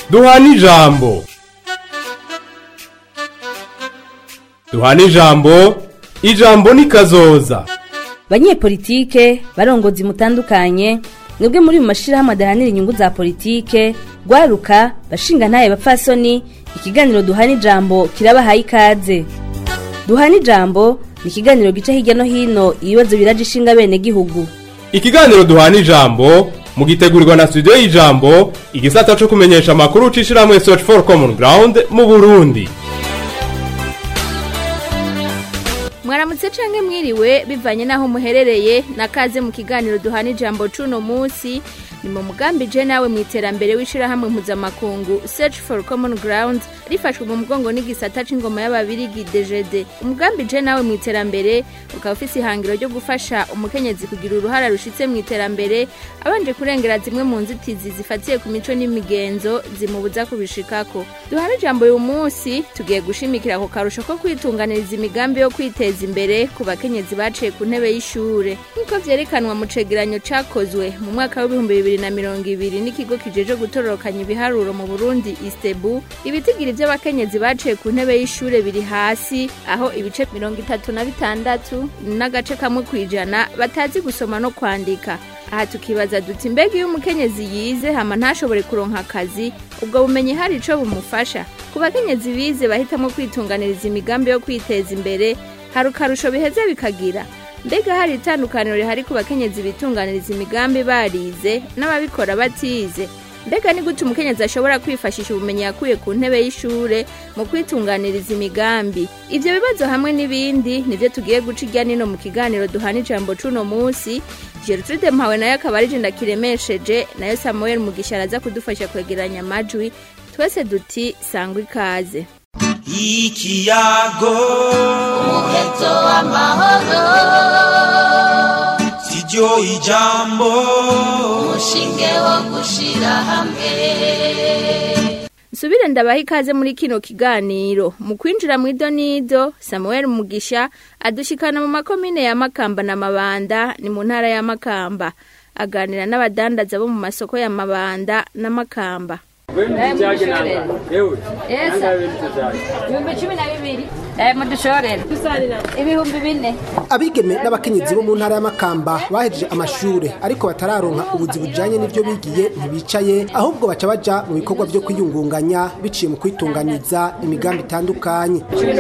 duhana ijambo. Duhana ijambo, ijambo ni kazoza. Banyepolitike barongozi mutandukanye mwebwe muri mu mashirahamwe adahanira inyungu za politike gwaruka bashinga ntaye bapfasoni ikiganiro duhana ijambo kirabahaye ikaze. Duhana ijambo ni ikiganiro gica hirya no hino ibibazo biraje ishinga bene gihugu. Ikiganiro duhana ijambo mugitegurirwa na studio y'ijambo igisata cyo kumenyesha makuru ucishiramwe Search for Common Ground mu Burundi. Mwaramutse canke mwiriwe bivanye naho muherereye nakaze mu kiganiro duhana ijambo cuno munsi ni mu mugambi je nawe mwiterambere wishira hamwe mpuzamakungu Search for Common Ground rifashwe mu mugongo n'igisata c'ingoma y'ababirigi DGD. Umugambi je nawe mwiterambere ukaba ufise ihangiro ryo gufasha umukenyezi kugira uruhara rushitse mwiterambere abanje kurengera zimwe mu nzitizi zifatiye ku mico n'imigenzo zimubuza kubishikako. Duhana ijambo uyu munsi tugiye gushimikira ko karusho ko kwitunganiriza imigambi yo kwiteza imbere ku bakenyezi baciye ku ntebe y'ishure niko vyerekanwa mu cegeranyo cakozwe mu mwaka wa 2020 n'ikigo kijeje gutororokanya ibiharuro mu Burundi Istebu. Ibitigiri by'abakenyezi baciye ku ntebe y'ishure biri hasi aho ibice 36 n'agace kamwe kwijana batazi gusoma no kwandika. Aha tukibaza duti mbega iyo umukenyezi yize hama ntashobore kuronka akazi ubwo bumenyi hari ico bumufasha. Ku bakenyezi bize bahitamo kwitunganiriza imigambi yo kwiteza imbere hari ukarusho biheze bikagira. Mbega hari itandukaniro rihari ku bakenyezi bitunganiriza imigambi barize n'ababikora batize. Mbega ni gute umukenyezi ashobora kwifashisha ubumenyi yakuye ku ntebe y'ishure mu kwitunganiriza imigambi. Ivyo bibazo hamwe n'ibindi nivyo tugiye guca irya nino mu kiganiro duhana ijambo cuno munsi. Gertrude Mpawe nayo akaba ari je ndakiremesheje nayo Samuel Mugisha araza kudufasha kwegeranya amajwi. Twese duti sangwa ikaze. Ikiyago umuheto w'amahoro sijyo ijambo umushinge wo gushira hamwe. Subire ndabaha ikaze muri kino kiganiro. Mu kwinjira mu idonido Samuel Mugisha adushikana mu makomine ya Makamba na Mabanda ni mu ntara ya Makamba aganira n'abadandaza bo mu masoko ya Mabanda na Makamba. Abigeme n'abakenyezi bo mu ntara ya Makamba bahejeje amashure ariko batararonka ubuzi bujanye n'ivyo bigiye ntibicaye ahubwo baca baja mu bikorwa byo kwiyungunganya biciye mu kwitunganiza imigambi itandukanye.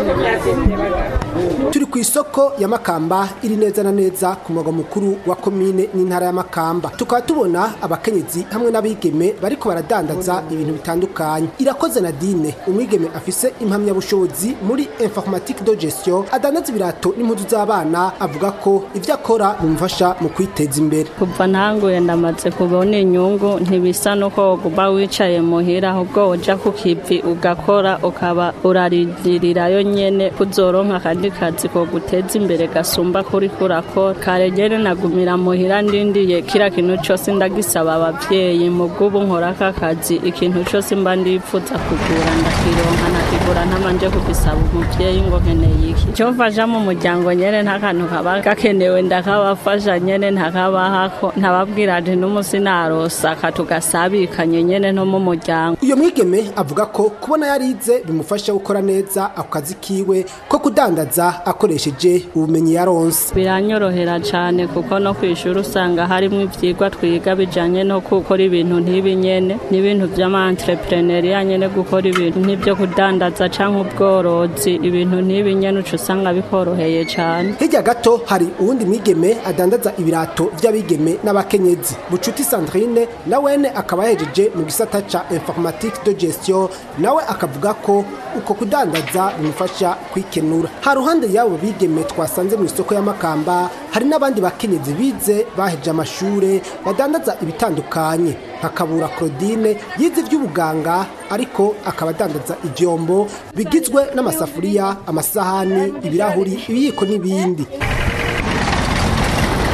Turi ku isoko ya Makamba iri neza na neza ku mugwa mukuru wa komine n'intara ya Makamba. Tukaba tubona abakenyezi hamwe n'abigeme bariko baradandaza ibintu bitandukanye. Irakoze Nadine umwigeme afise impamya bushobozi muri informatique de gestion adandaza ibirato n'impuzu z'abana avuga ko ivyo akora bimufasha mu kwiteza imbere. Kuva ntanguye ndamaze kubona inyungu ntibisa nuko kuba wicaye muhira ahubwo uja ku kivi ugakora ukaba uraririrayo nyene kuzoronka kandi kazi ko guteza imbere gasumba kuri kurakora. Kare nyene nagumira muhira ndindiye kira kintu cyose ndagisaba abavyeyi mu bw'ubu nkora akazi ikintu cyose mba ndipfuza kugura ndakironka nakigura ntamanje kubisaba umuvyeyi ngo nkeneye iki cyo mfasha mu muryango nyene ntakantu kaba gakenewe ndakabafasha nyene ntakabahako ntababwira ati n'umusi narosa katugasabikanye nyene no mu muryango. Uyo mwigeme avuga ko kubona yarize bimufasha gukora neza akazi kiwe ko kudandaza akoresheje ubumenyi yaronse. Biranyorohera cyane kuko no kwishura usanga harimo ivyigwa twiga bijanye no gukora ibintu ntibinyene n'ibintu by'ama-entrepreneuria nyene gukora ibintu n'ibyo kudandaza canke ubworozi ibintu ntibinyene usanga bikoroheye cyane. Hirya gato hari uwundi mwigeme adandaza ibirato by'abigeme n'abakenyezi. Bucuti Sandrine nawene akaba yahejeje mu gisata ca informatique de gestion nawe akavuga ko uko kudandaza bimufasha kwikenura. Haruhande yabo bigeme twasanze mu isoko ya Makamba hari n'abandi bakenyezi bize baheje amashure badandaza ibitandukanye. Hakabura Claudine yize ivy'ubuganga ariko akaba adandaza ivyombo bigizwe n'amasafuriya, amasahani, ibirahuri, ibiyiko n'ibindi.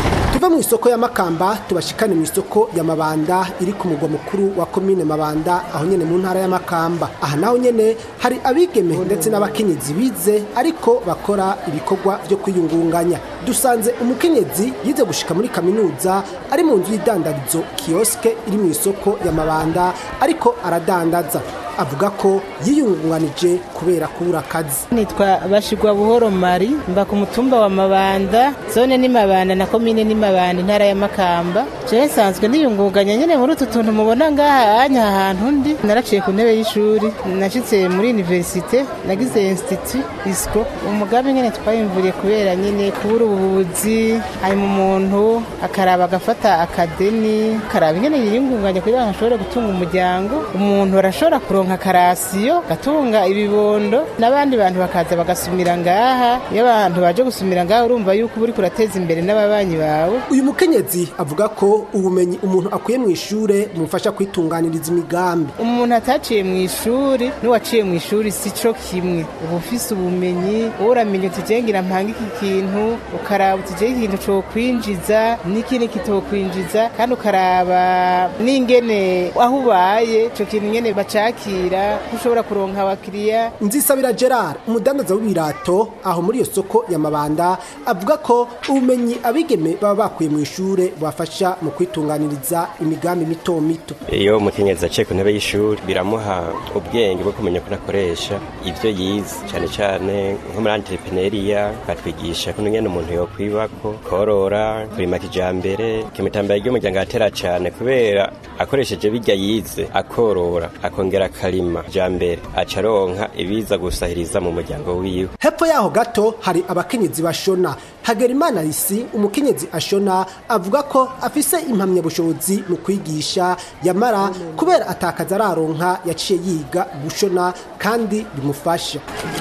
tuve mu isoko ya Makamba tubashikane mu isoko ya Mabanda iri ku mugwa mukuru wa commune Mabanda aho nyene mu ntara ya Makamba. Aha naho nyene hari abigeme ndetse n'abakenyezi bize ariko bakora ibikorwa byo kwiyungunganya. Dusanze umukenyezi yize gushika muri kaminuza ari mu nzu y'idandarizo kioske iri mu isoko ya Mabanda ariko aradandaza. Avuga ko yiyungunganije kubera kubura akazi. Nitwa Bashigwa Buhoro Mari, mba ku mutumba wa Mabanda, zone ni Mabanda na komine ni Mabanda intara ya Makamba. Je sanzwe niyungunganya nyene muri utu tuntu mubona ngaha anya ahantu ndi. Naraciye ku ntebe y'ishuri, nashitse muri universite, nagize institut ISCO. Umugambi nyene twayimvuriye kubera nyene kubura ubuvuzi, ari mu muntu akaraba agafata akadeni, karaba nyene yiyungunganya kugira ngo ashobore gutunga umuryango. Umuntu arashobora nka karasiyo gatunga ibibondo n'abandi bantu bakaza bagasumira ngaha. Iyo abantu baje gusumira ngaha urumva yuko uri kurateza imbere n'ababanyi bawe. Uyu mukenyezi avuga ko ubumenyi umuntu akuye mu ishure mufasha kwitunganiriza imigambi. Umuntu ataciye mu ishuri n'uwaciye mu ishuri sico kimwe. Ubu ufise ubumenyi uramenye tujengira mpanga iki kintu ukaraba tujeye ikintu cyo kwinjiza n'ikindi kitokwinjiza kandi ukaraba n'ingene aho ubaye cyo kintu nyene bacaki ushobora kuronka abakiriya. Nzisabira Gerard umudandaza w'ibirato aho muri iyo soko ya Mabanda avuga ko ubumenyi abigeme baba bakuye mu ishure bafasha mu kwitunganiriza imigambi mito mito. Iyo umukenyezi aciye ku ntebe y'ishuri biramuha ubwenge bwo kumenya ko nakoresha ivyo yize cyane cyane nko muri entrepreneuria batwigisha ko nyene umuntu yo kwibako korora kurima kijambere kimitambara ry'umuryango atera cyane kubera akoresheje bijya yize akorora akongera kalima jambere acaronka ibiza gusahiriza mu muryango wiwe. Hepfo yaho gato hari abakenyezi bashona. Hagerimana Lisi umukenyezi ashona avuga ko afise impamya bushobozi mu kwigisha yamara kubera atakaza araronka yaciye yiga gushona kandi bimufasha.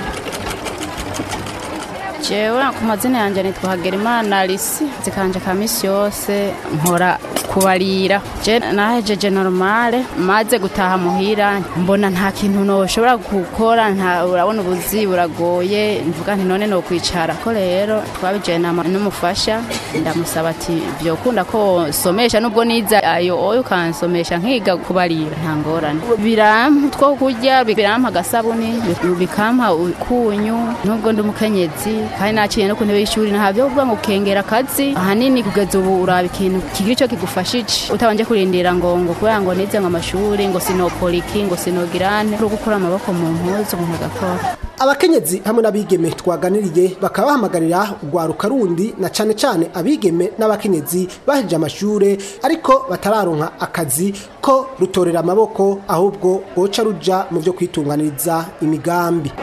Jewe ku mazina yanje nitwa Hagerimana Lisi zikanje kamisi yose nkora kubarira. Je nahejeje normale maze gutaha muhira mbona nta kintu no shobora gukora nta urabona ubuzi buragoye mvuga nti none no kwicara ko rero twabijena n'umufasha ndamusaba ati byo kunda ko somesha nubwo niza ayo oyo kansomesha nkiga kubarira nta ngorane birampa two kurya birampa gasabuni bikampa ukunyu nubwo ndumukenyezi kandi naciye no ku ntebe y'ishuri ntabyo uvuga ngo kengera akazi ahanini kugeza ubu uraba ikintu kigira ico kigufashije utabanje kurindira ngo kubera ngo nize ngo amashuri ngo sinopoliki ngo sinogirane uri gukora amaboko mu mpuzu mu gakora. Abakenyezi hamwe n'abigeme twaganiriye bakaba bahamagarira ugwaruka rundi na cane cane abigeme n'abakenyezi baheje amashure ariko batararonka akazi ko rutorera amaboko ahubwo boca ruja mu byo kwitunganiriza imigambi.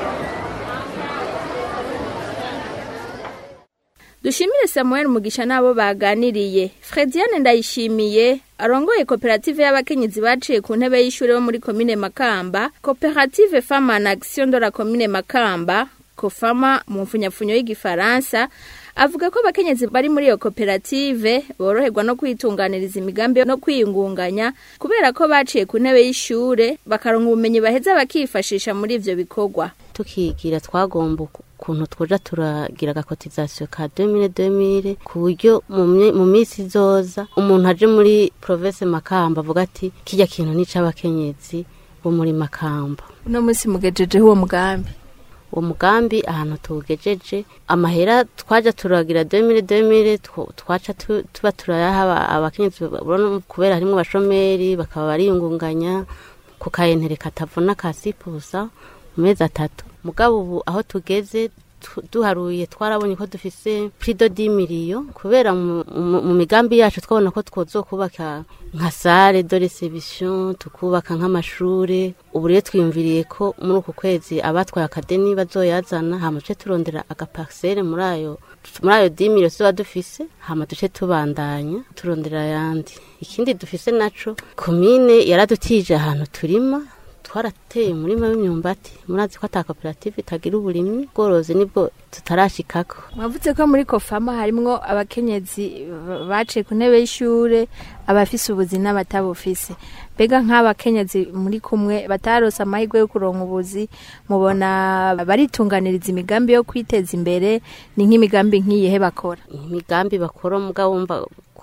Dushimire Samuel Mugisha nabo baganiriye. Frediane Ndayishimiye arongoye koperative y'abakenyezi baciye ku ntebe y'ishure bo muri commune Makamba, Coopérative Femme en Action de la commune Makamba, Kofama mu mfunyafunyo y'igifaransa, avuga ko abakenyezi bari muri iyo koperative boroherwa no kwitunganiriza imigambi no kwiyungunganya kubera ko baciye ku ntebe y'ishure bakaronka ubumenyi baheza bakifashisha muri ivyo bikorwa. Tukigira twagomba kuntu twoja turagira agakotizasiyo ka 2000 ku buryo mu minsi izoza umuntu aje muri province Makamba avuga ati kijya kintu ni c'abakenyezi bo muri Makamba. Uno munsi mugejeje uwo mugambi. Uwo mugambi ahantu tugejeje amahera twaja turagira 2000 twaca tuba turayaha abakenyezi kubera harimo bashomeri bakaba bariyungunganya ku kayentere katavuna kasipusa mezi 3. Mugabo ubu aho tugeze duharuye twarabonye ko dufise prido 10 million kubera mu migambi yacu twabona ko twozokubaka nka salle de reception tukubaka nk'amashure. Ubu rero twiyumviriye ko muri uku kwezi abatwaye akadeni bazoyazana hama duce turondera agaparcelle muri ayo 10 million tuba dufise hama duce tubandanya turondera yandi. Ikindi dufise naco commune yaradutije ahantu turima twarateye umurima w'imyumbati murazi ko ata koperative itagira uburimyi bworozi nibwo tutarashikako. Mwavuze ko muri Kofama harimwo abakenyezi baciye ku ntebe y'ishure abafise ubuzi n'abatabufise. Bega nk'abakenyezi muri kumwe batarosa amahirwe yo kuronka ubuzi mubona baritunganiriza imigambi yo kwiteza imbere ni nk'imigambi nk'iyihe bakora? Imigambi bakora mugabo wumva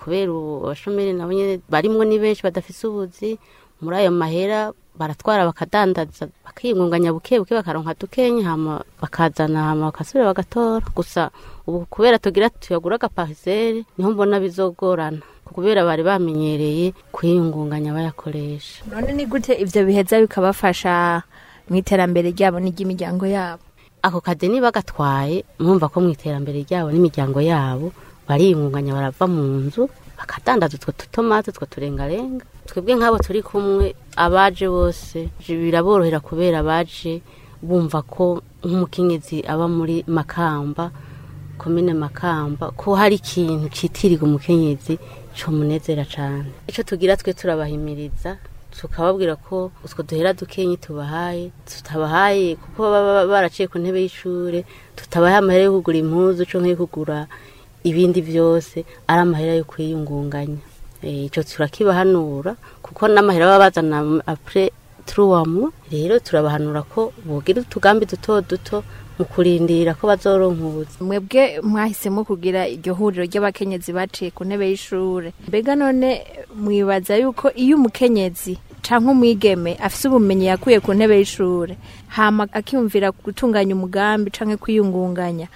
kubera abashomeri nabo nyene barimwo ni benshi badafise ubuzi muri ayo mahera baratwara bakadandaza bakiyungunganya bukebuke bakaronka dukenye hama bakazana hama bakasubira bagatora gusa ubu kubera tugira tuyagura agaparisere niho mbona bizogorana kubera bari bamenyereye kwiyungunganya bayakoresha. None ni gute ivyo biheza bikabafasha mu iterambere ryabo n'iry'imiryango yabo? Ako kadeni bagatwaye mwumva ko mu iterambere ryabo n'imiryango yabo bariyungunganya barava mu nzu bakadandaza utwo tutomate utwo turengarenga. Twebwe nk'abo turi kumwe abaje bose biraborohera kubera abaje bumva ko nk'umukenyezi aba muri Makamba komine Makamba ko hari ikintu citirirwa umukenyezi cyo munezera cyane. Ico tugira twe turabahimiriza tukababwira ko utwo duhera dukenyi tubahaye tutabahaye kuko baba baraciye ku ntebe y'ishure tutabahaye amahera yo kugura impuzu cyo nk'iyo kugura ibindi byose ari amahera yo kwiyungunganya. Ico turakibahanura kuko n'amahera baba bazana après 3 mois rero turabahanura ko bogira utugambi duto duto mu kurindira ko bazoronka ubuzi. Mwebwe mwahisemo kugira iryo huriro ry'abakenyezi baciye ku ntebe y'ishure, mbega none mwibaza yuko iyo umukenyezi canke umwigeme afise ubumenyi yakuye ku ntebe y'ishure hama akiyumvira gutunganya umugambi canke kwiyungunganya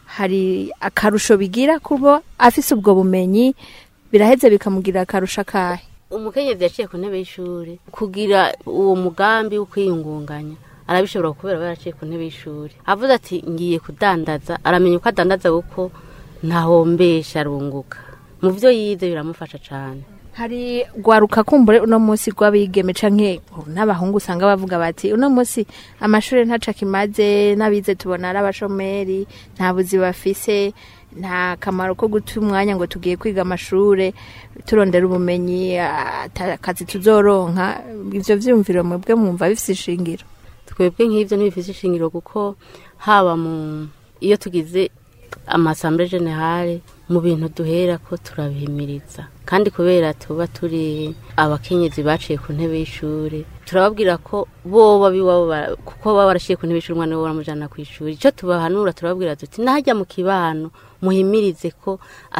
hari akarusho bigira kubo afise ubwo bumenyi biraheze bikamugira akarusho akahe? Umukenyezi yaciye ku ntebe y'ishure kugira uwo mugambi wo kwiyungunganya arabishobora kubera baraciye ku ntebe y'ishure avuze ati ngiye kudandaza aramenya uko adandaza kuko ntahombesha arunguka mu byo yize biramufasha cyane. Hari gwaruka kumbure uno munsi gwabigeme canke n'abahungu usanga bavuga bati uno munsi amashure ntaca kimaze nabize tubona ari abashomeri nta buzi bafise nta kamaro ko guta umwanya ngo tugiye kwiga amashure turondera ubumenyi akazi tuzoronka. Ivyo vyumviro mwebwe mwumva bifise ishingiro? Twebwe nk'ivyo ntibifise ishingiro kuko haba mu iyo tugize amasamble generale mu bintu duhera ko turabihimiriza kandi kubera tuba turi abakenyezi baciye ku ntebe y'ishure turababwira ko boba biwabo kuko baba barashiye ku ntebe y'ishure umwana we baramujana ku ishuri. Ico tubahanura turababwira tuti nahajya mu kibano muhimirize ko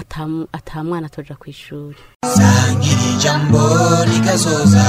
atamwana toja ku ishuri. Sangiri jambo likazoza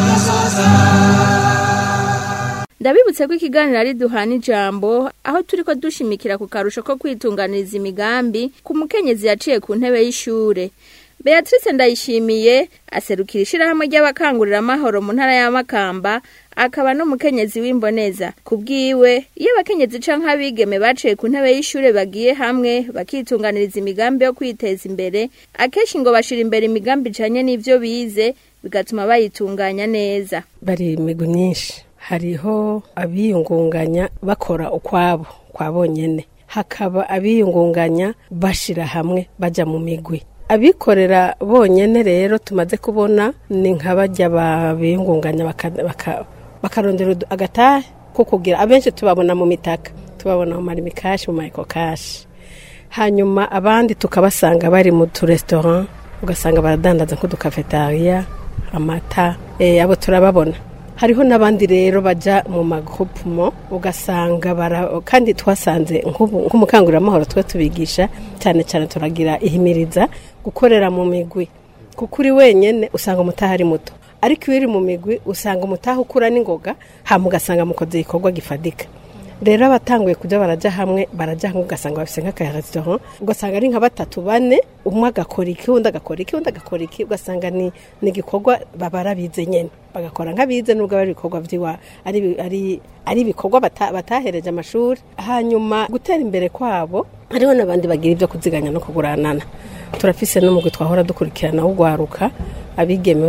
Ndabibutse ko ikiganiro ari duhana ijambo aho turiko dushimikira ku karusho ko kwitunganiriza imigambi ku mukenyezi yaciye ku ntebe y'ishure. Beatrice Ndayishimiye aserukira ishirahamwe ry'abakangurira amahoro mu ntara ya Makamba akaba no mukenyezi w'imboneza. Kubwiwe iyo abakenyezi canke abigeme baciye ku ntebe y'ishure bagiye hamwe bakitunganiriza imigambi yo kwiteza imbere akeshi ngo bashira imbere imigambi icanye n'ivyo bize bigatuma bayitunganya neza. Bari imigwi myinshi, hariho abiyungunganya bakora ukwabo kwa bonyene, hakaba abiyungunganya bashira hamwe baja mu migwi. Abikorera bonyene rero tumaze kubona ni nk'abajya babiyungunganya bakarondera agatahe ko kugira abenshi tubabona mu mitaka, tubabona mu marimikashi mu maikokashi. Hanyuma abandi tukabasanga bari mu restaurant ugasanga baradandaza nk'udukafetaria amata abo turababona. Hariho n'abandi rero baja mu magrupumo ugasanga kandi twasanze nk'umukangurira amahoro twe tubigisha cyane cyane turagira ihimiriza gukorera mu migwi kuko uri wenyene usanga umutahari muto, ariko iyo uri mu migwi usanga umutaha ukura n'ingoga hama ugasanga mukoze ikorwa gifadika. Rero abatanguye kuja baraja hamwe ugasanga bafise nk'aka-restaurant ugasanga ari nka 3-4 umwe agakora iki undi agakora iki ugasanga ni igikorwa babarabize nyene bagakora nk'abize nubwo bari ibikorwa vyiwa ari ibikorwa batahereje amashuri. Hanyuma gutera imbere kwabo hariho n'abandi bagira ivyo kuziganya no kuguranana. Turafise n'umugwi twahora dukurikirana ugwaruka abigeme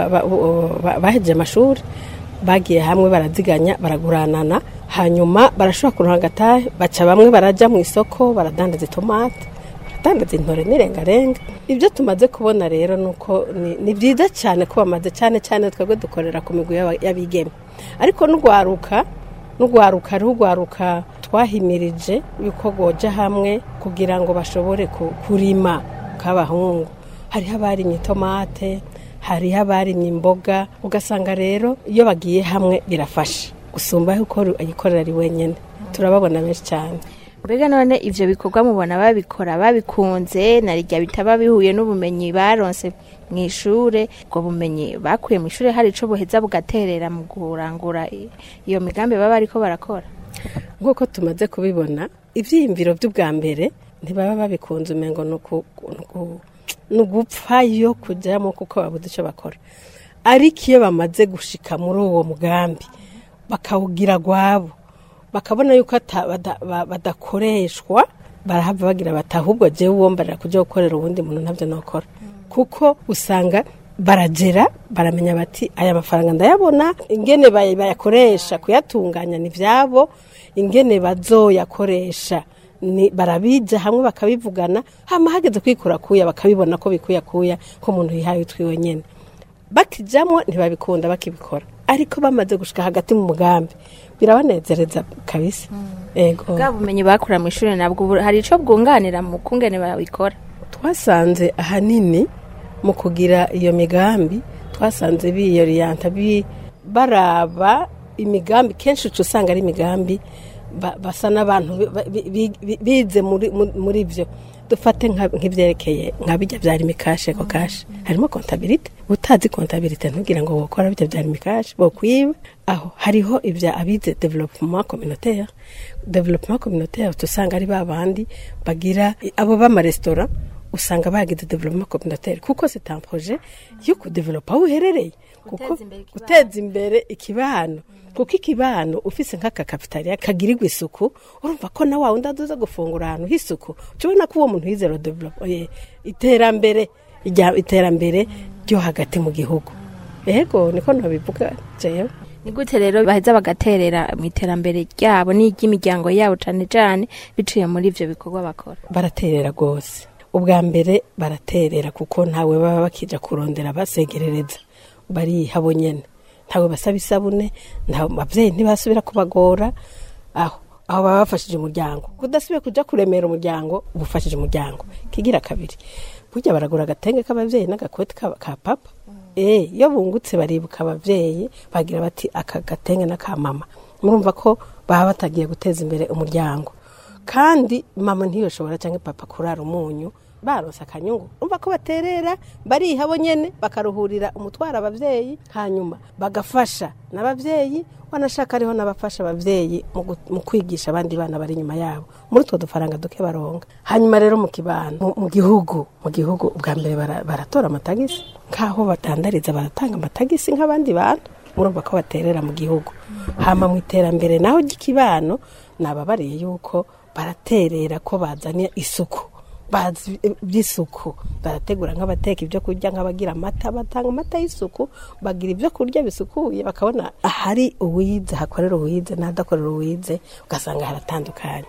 baheje amashuri bagiye hamwe baraziganya baraguranana hanyuma barashobora kuronka agatahe baca bamwe baraja mu isoko baradandaza itomate baradandaza intore n'irengarenga. Ibyo tumaze kubona rero nuko ni byiza cyane ko bamaze cyane twebwe dukorera ku migwi y'abigeme, ariko n'ugwaruka twahimirije yuko goja hamwe kugira ngo bashobore kurima k'abahungu. Hariho abarimye itomate, hariho abarimye imboga, ugasanga rero iyo bagiye hamwe birafasha gusumba uko ayikorera ari wenyene. Turababona benshi cyane. Mbega none ivyo bikorwa mubona babikora babikunze narijya bitaba bihuye n'ubumenyi baronse mwishure ubwo bumenyi bakuye mwishure hari ico buheza bugaterera mu kurangura iyo migambi baba ariko barakora nk'uko tumaze kubibona ivyiyumviro by'ubwa mbere ntibaba babikunze umengo nugupfayo kujyamo kuko babuze ico bakora ariko iyo bamaze gushika muri uwo mugambi bakawugira gwabo bakabona yuko badakoreshwa barahava bagira batahubwo je uwombarira kuja gukorera ubundi muntu ntavyo nokora kuko usanga baragera baramenya bati aya mafaranga ndayabona ingene bayakoresha kuyatunganya ni vyabo ingene bazoyakoresha ni barabija hamwe bakabivugana hama hageze kwikura kuya bakabibona ko bikuya ko umuntu yihaye utwiwe nyene bakijamwo ntibabikunda bakibikora ariko bamaze gushika hagati mu mugambi birabanezereza kabisa ego bwabumenyi bakura mu ishuri nabwo hari ico bwunganira mu kungene babikora twasanze ahanini mu kugira iyo migambi twasanze biyorienta baraba imigambi kenshi usanga ari imigambi basa n'abantu bize muri byo dufate nk'ibyerekeye nk'abijya byari mikashe ko kashe harimo kontabilite utazi kontabilite ntugira ngo wokora bijya byari mikashe bo kwiba aho hariho ibya abize development communautaire tusanga ari babandi bagira abo bama restaurant usanga bagize development communautaire kuko c'est un projet yo kudevelopa aho uherereye kuko guteza imbere ikibano kuko ikibano ufise nk'aka kapitali kagirirwa isuku urumva ko na wawe ndaduza gufungura ahantu h'isuku cubona ko uwo muntu yizero develop iterambere ryo hagati mu gihugu ego niko nabivuga jewe ni gute rero baheza bagaterera mu iterambere ryabo n'iry'imiryango yabo cane biciye muri ivyo bikorwa bakora baraterera gose ubwa mbere baraterera kuko ntawe baba bakija kurondera basegerereza bari habo nyene ntawe basaba isabune ntawe abavyeyi ntibasubira kubagora aho baba bafashije umuryango kudasubiye kuja kuremera umuryango ubufashije umuryango kigira kabiri burya baragura agatenge k'abavyeyi n'agakote ka papa iyo bungutse baribuka abavyeyi bagira bati aka gatenge n'aka mama murumva ko baba batagiye guteza imbere umuryango kandi mama ntiyoshobora canke papa kurara umunyu baronse akanyungu umva ko baterera bari habo nyene bakaruhurira umutwara abavyeyi hanyuma bagafasha n'abavyeyi wanashaka ariho n'abafasha abavyeyi mu kwigisha abandi bana bari nyuma yabo muri two dufaranga duke baronga hanyuma rero mu kibano mu gihugu ubwa mbere baratora amatagisi nkaho batandariza baratanga amatagisi nk'abandi bantu murumva ko baterera mu gihugu hama mu iterambere naho ry'ikibano nababariye yuko baraterera ko bazanye isuku by'isuku barategura nk'abateka ibyo kurya nk'abagira amata batanga amata y'isuku bagira ibyo kurya bisukuye bakabona ahari uwize hakorera uwize n'adakorera uwize ugasanga haratandukanye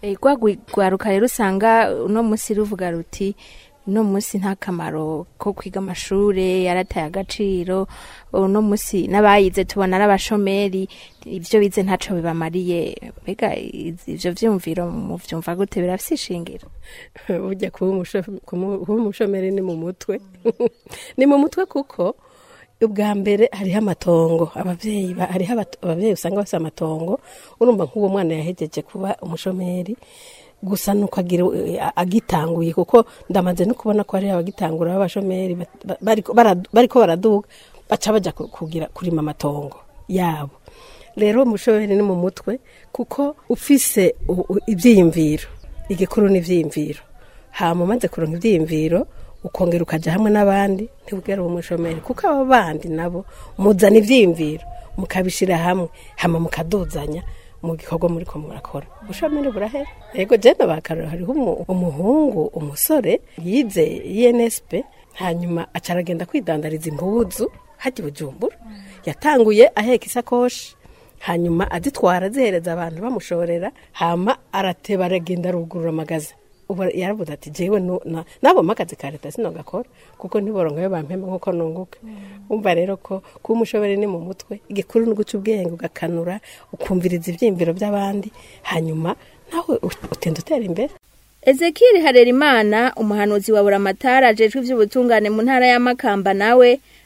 rwaruka rero usanga uno munsi ruvuga ruti uno munsi nta kamaro ko kwiga amashure yarataye agaciro uno munsi n'abayize tubona n'abashomeri ibyo bize ntaco bibamariye mbega ivyo vyumviro mu vyumva gute birafise ishingiro burya kuba umushomeri ni mu mutwe ni mu mutwe kuko ubwa mbere hariho amatongo hariho abavyeyi usanga bafise amatongo urumva nk'uwo mwana yahejeje kuba umushomeri gusa nuko agitanguye kuko ndamaze no kubona ko ari abagitangura b'abashomeri bariko baraduga baca baja kurima amatongo yabo rero umushomeri ni mu mutwe kuko ufise ivyiyumviro igikuru n'ivyiyumviro hama umaze kuronka ivyiyumviro ukongera ukaja hamwe n'abandi ntibugera umushomeri kuko abo bandi nabo muzana ivyiyumviro mukabishira hamwe hama mukaduzanya mu gikorwa muri ko murakora ushomere burahera yego jenda bakarora hariho umuhungu umusore yize INSP hanyuma acaragenda kwidandariza impuzu haji Bujumbura yatanguye aheka isakoshi hanyuma azitwara zihereza abantu bamushorera hama arateba aragenda rugurura magaza ubu yaravuze ati jewe nabo makazi ka leta sinogakora kuko ntiboronka yo bampemba nkuko nunguka umva rero ko umushobere ni mu mutwe igikuru no guca ubwenge ugakanura ukumviriza ivyimviro by'abandi hanyuma nawe utenda utera imbere Ezekiel Harerimana umuhanuzi wa Buramatara ajejwe ivy'ubutungane mu ntara ya Makamba nawe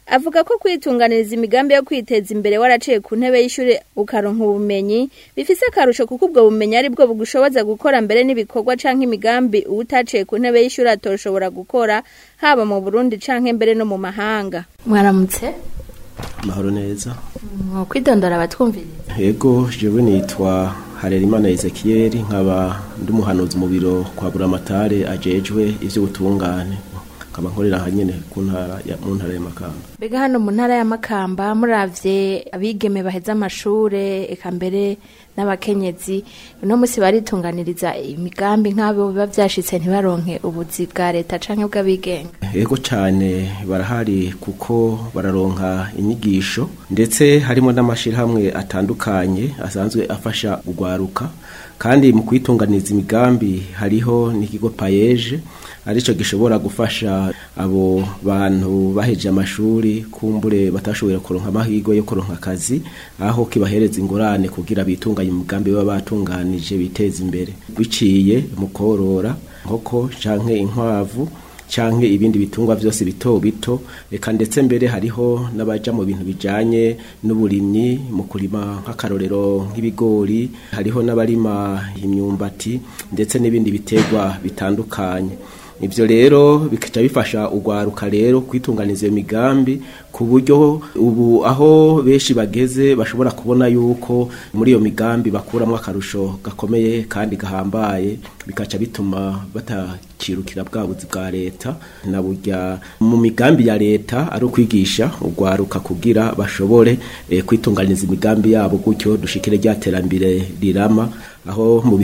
avuga ko kwitunganiriza imigambi yo kwiteza imbere waraciye ku ntebe y'ishure ukaronka ubumenyi bifise akarusho kuko ubwo bumenyi ari bwo bugushoboza gukora mbere n'ibikorwa canke imigambi utaciye ku ntebe y'ishure atoshobora gukora haba mu Burundi canke mbere no mu mahanga. Mwaramutse? Mahoro neza. Kwidondora abatwumviriza. Yego, jewe nitwa Harerimana Ezekiel, nkaba ndi umuhanuzi mu biro kwa Buramatare ajejwe ivy'ubutungane. Kaba nkorera hanyene mu ntara ya Makamba. Bega hano mu ntara ya Makamba muravye abigeme baheza amashure eka mbere n'abakenyezi no musi baritunganiriza imigambi nk'abo biba vyashitse ntibaronke ubuzi bwa leta canke bw'abigenga. Yego cyane barahari kuko bararonka inyigisho ndetse harimo n'amashirahamwe atandukanye asanzwe afasha ugwaruka kandi mu kwitunganiza imigambi hariho n'ikigo Payeje arico gishobora gufasha abo bantu baheje amashuri kumbure batashoboye kuronka amahirwe yo kuronka akazi aho kibahereza ingorane kugira bitunganye umugambi baba batunganije biteza imbere biciye mu korora nkoko canke inkwavu canke ibindi bitungwa vyose bito bito eka ndetse mbere hariho n'abaja mu bintu bijanye n'uburimyi mu kurima nk'akarorero nk'ibigori hariho n'abarima imyumbati ndetse n'ibindi biterwa bitandukanye. Ivyo rero bikaca bifasha ugwaruka rero kwitunganiza iyo migambi ku buryo ubu aho beshi bageze bashobora kubona yuko muri iyo migambi bakuramwo akarusho gakomeye kandi gahambaye bikaca bituma batakirukira bwa buzi bwa leta na burya mu migambi ya leta ari ukwigisha ugwaruka kugira bashobore kwitunganiza imigambi yabo gutyo dushikire ryaterambere rirama aho mu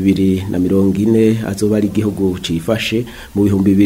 2040 azoba ari igihugu cifashe mu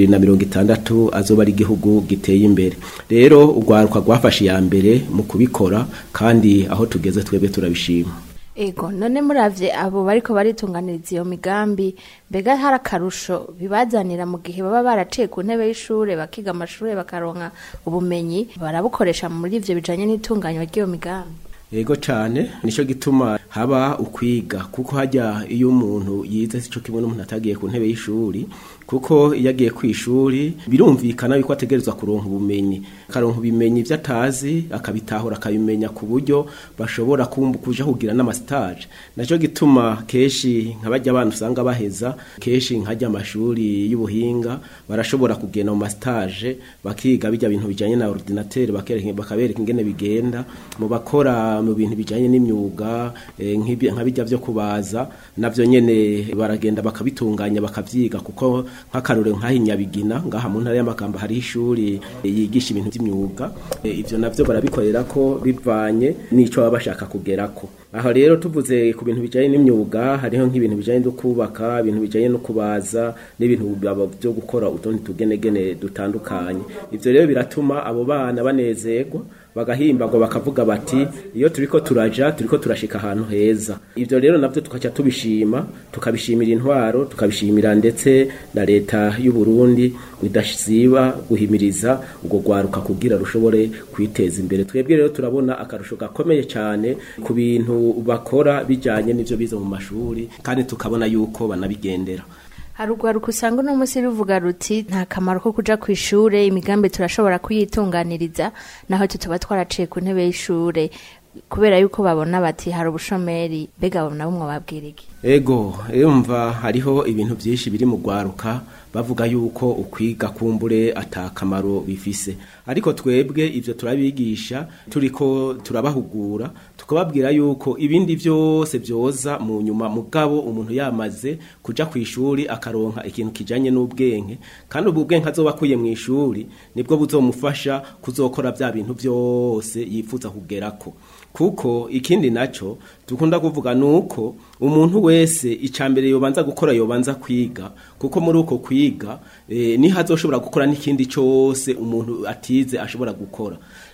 2060 azoba ari igihugu giteye imbere. Rero ugwaruka gwafashe ya mbere mu kubikora kandi aho tugeze twebwe turabishima. Ego none muravye abo bariko baritunganiriza iyo migambi mbega hari akarusho bibazanira mu gihe baba baraciye ku ntebe y'ishure bakiga amashure bakaronka ubumenyi barabukoresha muri ivyo bijanye n'itunganywa ry'iyo migambi. Ego cyane nico gituma haba ukwiga kuko hajya iyo umuntu yize sico kimwe n'umuntu atagiye ku ntebe y'ishuri kuko yagiye ku ishuri birumvikana yuko ategerezwa kuronka ubumenyi karonka ubimenyi vyatazi akabitahura akabimenya ku buryo bashobora kuja kugira n'amastage naco gituma keshi nk'abajya abantu usanga baheza keshi nkajya amashuri y'ubuhinga barashobora kugenda mu mastage bakiga bijya bintu bijanye na ordinateur bakabereka ingene bigenda mu bakora mu bintu bijanye n'imyuga nk'abijya byo kubaza navyo nyene baragenda bakabitunganya bakavyiga kuko nk'akarore nk'ahinyabigina ngaha mu ntara y'Amakamba hari ishuri yigisha ibintu by'imyuga ivyo navyo barabikorera ko bivanye n'ico baba bashaka kugerako. Aho rero tuvuze ku bintu bijanye n'imyuga hariho nk'ibintu bijanye no kubaka ibintu bijanye no kubaza n'ibintu byo gukora utundi tugenegene dutandukanye. Ivyo rero biratuma abo bana banezerwa bagahimbagwa bakavuga bati iyo turiko turashika ahantu heza. Ivyo rero navyo tukaca tubishima tukabishimira intwaro tukabishimira ndetse na leta y'u Burundi idasiba guhimiriza ubwo gwaruka kugira rushobore kwiteza imbere. Twebwe rero turabona akarusho gakomeye cyane ku bintu bakora bijanye n'ivyo bize mu mashuri kandi tukabona yuko banabigendera. Harugwaruka usanga no musi ruvuga ruti nta kamaro ko kuja ku ishure imigambi turashobora kuyitunganiriza naho tutuba twaraciye ku ntebe y'ishure kubera yuko babona bati hari ubushomeri bega babona bumwe babwiriki. Ego umva hariho ibintu byinshi biri mu gwaruka bavuga yuko ukwiga kumbure atakamaro bifise ariko twebwe ivyo turabigisha turiko turabahugura tukababwira yuko ibindi vyose byoza mu nyuma mugabo umuntu yamaze kuja ku ishuri akaronka ikintu kijanye n'ubwenge kandi ubwenge azoba kuye mu ishuri nibwo buzomufasha kuzokora bya bintu vyose yifuza kugerako kuko ikindi naco dukunda kuvuga nuko umuntu wese icambere yobanza gukora yobanza kwiga kuko muri uko kwiga ni hazoshobora gukora n'ikindi cyose umuntu atize ashobora gukora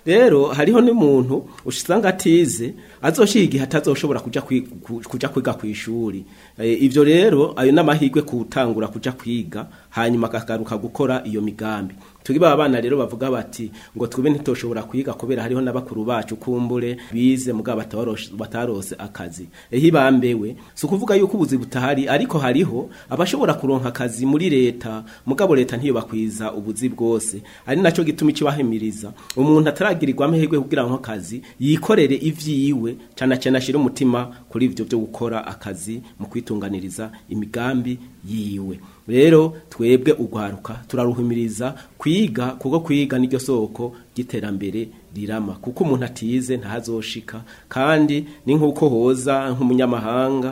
rero hariho n'umuntu usanga atize azoshika igihe atazoshobora kuja kwiga kw'ishuri. Ivyo rero ayo n'amahirwe kutangura kuja kwiga hanyuma akagaruka gukora iyo migambi. Tugiba abana rero bavuga bati ngo twebe ntitoshobora kwiga kubera hariho n'abakuru bacu kumbure bize mugabo batarose akazi. Bambewe so kuvuga yuko ubuzi butahari, ariko hariho abashobora kuronka akazi muri leta mugabo leta ntiyo bakwiza ubuzi bwose. Ari naco gituma ikibahemiriza umuntu ataragirirwa amahirwe kugira ngo akazi yikorere ivyiwe cyane cyane ashira umutima kuri ivyo byo gukora akazi mu kwitunganiriza imigambi yiwe. Rero twebwe ugwaruka turaruhimiriza kwiga, kuko kwiga niryo soko giterambere rirama, kuko umuntu atize ntahazoshika. Kandi ni nkuko hoza nk'umunyamahanga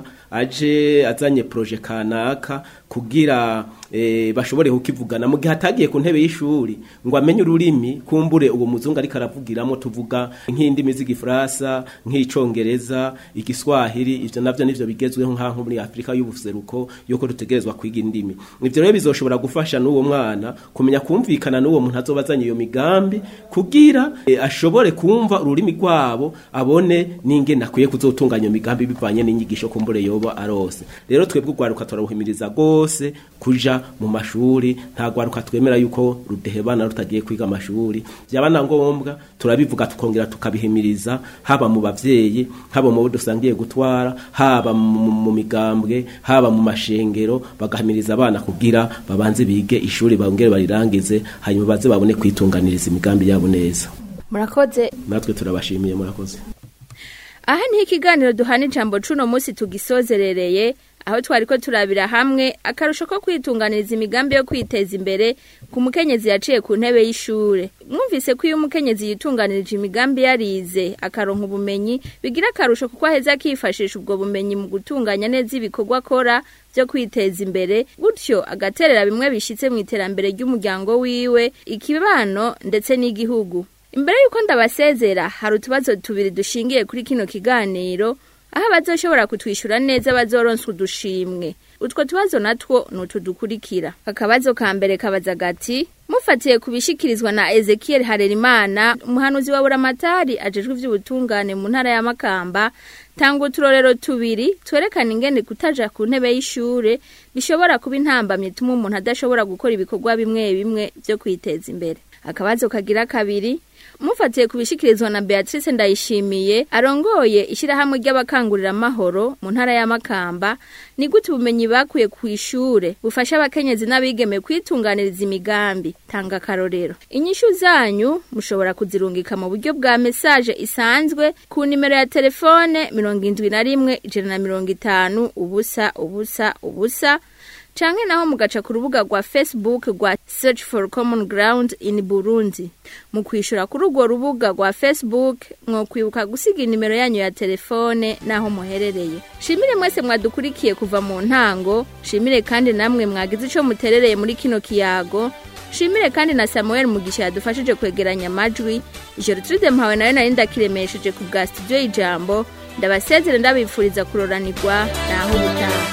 aje azanye projet kanaka kugira bashobore kukivugana mu gihe atagiye ku ntebe y'ishuri ngo amenye ururimi, kumbure uwo muzungu ariko aravugiramo tuvuga nk'indimi z'Igifaransa, nk'icongereza, Igiswahili. Ivyo navyo nivyo bigezweho nko muri Afrika y'ubuseruko yuko dutegerezwa kwiga indimi. Ivyo rero bizoshobora gufasha n'uwo mwana kumenya kumvikana n'uwo muntu azobazanye iyo migambi kugira ashobore kumva ururimi rwabo, abone n'ingene akwiye kuzotunganya migambi bivanye n'inyigisho kumbure yoba arose. Rero twebwe ugwaruka turaruhimiriza gose kuja mu mashuri, nta gwaruka twemera yuko rudehebana rutagiye kwiga amashuri. Byabana ngombwa turabivuga tukongera tukabihimiriza, haba mu bavyeyi, haba mu dusangiye gutwara, haba mu migambwe, haba mu mashengero, bagahamiriza abana kugira babanze bige ishuri bongere barirangize hanyuma baze babone kwitunganiriza imigambi yabo neza. Murakoze. Natwe turabashimiye, murakoze. Aha ni ikiganiro duhana ijambo cuno munsi tugisozerereye, aho twariko turabira hamwe akarusho ko kwitunganiriza imigambi yo kwiteza imbere ku mukenyezi yaciye ku ntebe y'ishure. Mwumvise ko iyo umukenyezi yitunganirije imigambi yarize akaronka ubumenyi, bigira akarusho kuko aheza akifashisha ubwo bumenyi mu gutunganya neza ibikorwa akora byo kwiteza imbere, gutyo agaterera bimwe bishitse mu iterambere ry'umuryango wiwe, ikibano ndetse n'igihugu. Imbere yuko ndabasezera, hari utubazo tubiri dushingiye kuri kino kiganiro, aho bazoshobora kutwishura neza bazoronswa udushimwe. Utwo tubazo natwo nutudukurikira. Akabazo ka mbere kabaza gati: mufatiye kubishikirizwa na Ezekiel Harerimana, umuhanuzi wa Buramatari ajejwe ivy'ubutungane mu ntara ya Makamba, tanga uturorero tubiri twerekana ingene kutaja ku ntebe y'ishure bishobora kuba intambamye ituma umuntu adashobora gukora ibikorwa bimwe bimwe byo kwiteza imbere. Akabazo kagira kabiri: mufatiye kubishikirizwa na Beatrice Ndayishimiye arongoye ishirahamwe ry'abakangurira amahoro mu ntara ya Makamba, ni gute ubumenyi bakuye ku ishure bufasha abakenyezi n'abigeme kwitunganiriza imigambi? Tanga karorero. Inyishu zanyu mushobora kuzirungika mu buryo bwa message isanzwe ku nimero ya telefone 71 150 ubusa ubusa ubusa, canke naho mugaca ku rubuga rwa Facebook rwa Search for Common Ground in Burundi. Mu kwishura kuri urwo rubuga rwa Facebook mwokwibuka gusiga inimero yanyu ya telefone naho muherereye. Shimire mwese mwadukurikiye kuva mu ntango, shimire kandi namwe mwagize ico muterereye muri kino kiyago. Shimire kandi na Samuel Mugisha yadufashije kwegeranya amajwi. Gertrude Mpawe nayo nari ndakiremesheje ku bwa studio y'ijambo. Ndabasezera ndabifuriza kuroranirwa naho butaha.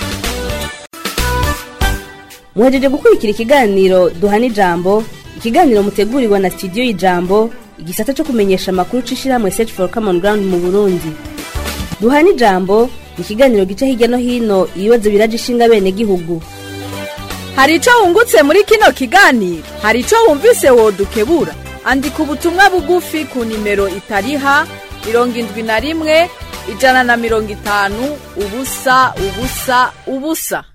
Muhejeje gukurikira ikiganiro duhana ijambo, ikiganiro mutegurirwa na studio y'ijambo, igisata cyo kumenyesha amakuru cishirahamwe Search for Common Ground mu Burundi. Duhana ijambo ikiganiro gice hirya no hino ibibazo biraje ishinga bene gihugu. Hari ico wungutse muri kino kiganiro? Hari ico wumvise wodukebura? Andika ubutumwa bugufi ku nimero itariha 71 150 ubusa ubusa ubusa.